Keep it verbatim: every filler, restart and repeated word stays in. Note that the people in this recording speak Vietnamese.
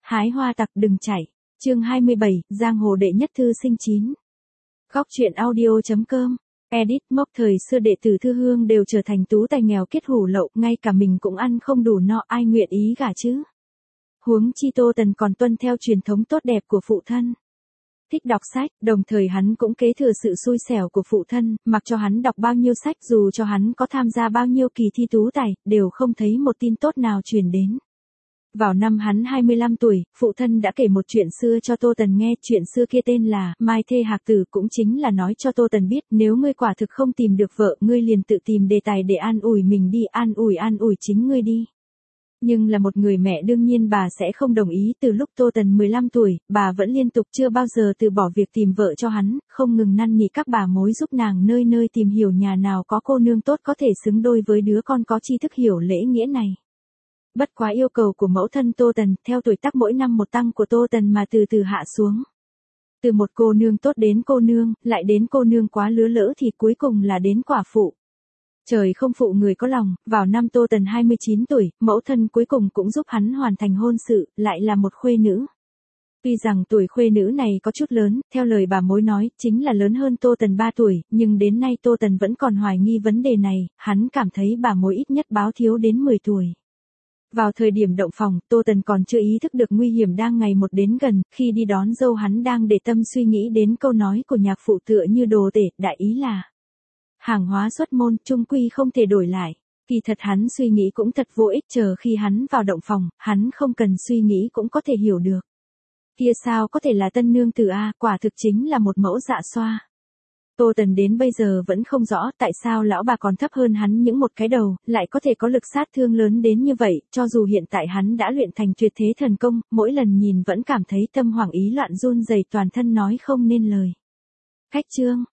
Hái hoa tặc đừng chạy. Chương hai mươi bảy, giang hồ đệ nhất thư sinh chín. Góc truyện audio.com. Edit mốc thời xưa đệ tử Thư Hương đều trở thành tú tài nghèo kết hủ lậu, ngay cả mình cũng ăn không đủ no, ai nguyện ý gả chứ. Huống chi Tô Tần còn tuân theo truyền thống tốt đẹp của phụ thân. Thích đọc sách, đồng thời hắn cũng kế thừa sự xui xẻo của phụ thân, mặc cho hắn đọc bao nhiêu sách, dù cho hắn có tham gia bao nhiêu kỳ thi tú tài, đều không thấy một tin tốt nào truyền đến. Vào năm hắn hai mươi lăm tuổi, phụ thân đã kể một chuyện xưa cho Tô Tần nghe, chuyện xưa kia tên là Mai Thê Hạc Tử, cũng chính là nói cho Tô Tần biết nếu ngươi quả thực không tìm được vợ, ngươi liền tự tìm đề tài để an ủi mình đi, an ủi an ủi chính ngươi đi. Nhưng là một người mẹ đương nhiên bà sẽ không đồng ý, từ lúc Tô Tần mười lăm tuổi, bà vẫn liên tục chưa bao giờ từ bỏ việc tìm vợ cho hắn, không ngừng năn nỉ các bà mối giúp nàng nơi nơi tìm hiểu nhà nào có cô nương tốt có thể xứng đôi với đứa con có tri thức hiểu lễ nghĩa này. Bất quá yêu cầu của mẫu thân Tô Tần, theo tuổi tác mỗi năm một tăng của Tô Tần mà từ từ hạ xuống. Từ một cô nương tốt đến cô nương, lại đến cô nương quá lứa lỡ thì cuối cùng là đến quả phụ. Trời không phụ người có lòng, vào năm Tô Tần hai mươi chín tuổi, mẫu thân cuối cùng cũng giúp hắn hoàn thành hôn sự, lại là một khuê nữ. Tuy rằng tuổi khuê nữ này có chút lớn, theo lời bà mối nói, chính là lớn hơn Tô Tần ba tuổi, nhưng đến nay Tô Tần vẫn còn hoài nghi vấn đề này, hắn cảm thấy bà mối ít nhất báo thiếu đến mười tuổi. Vào thời điểm động phòng, Tô Tần còn chưa ý thức được nguy hiểm đang ngày một đến gần, khi đi đón dâu hắn đang để tâm suy nghĩ đến câu nói của nhạc phụ tựa như đồ tể, đại ý là hàng hóa xuất môn, chung quy không thể đổi lại. Kỳ thật hắn suy nghĩ cũng thật vô ích, chờ khi hắn vào động phòng, hắn không cần suy nghĩ cũng có thể hiểu được. Kia sao có thể là tân nương tử a, quả thực chính là một mẫu dạ xoa. Tô Tần đến bây giờ vẫn không rõ tại sao lão bà còn thấp hơn hắn những một cái đầu, lại có thể có lực sát thương lớn đến như vậy, cho dù hiện tại hắn đã luyện thành tuyệt thế thần công, mỗi lần nhìn vẫn cảm thấy tâm hoảng ý loạn run rẩy toàn thân nói không nên lời. Cách chương,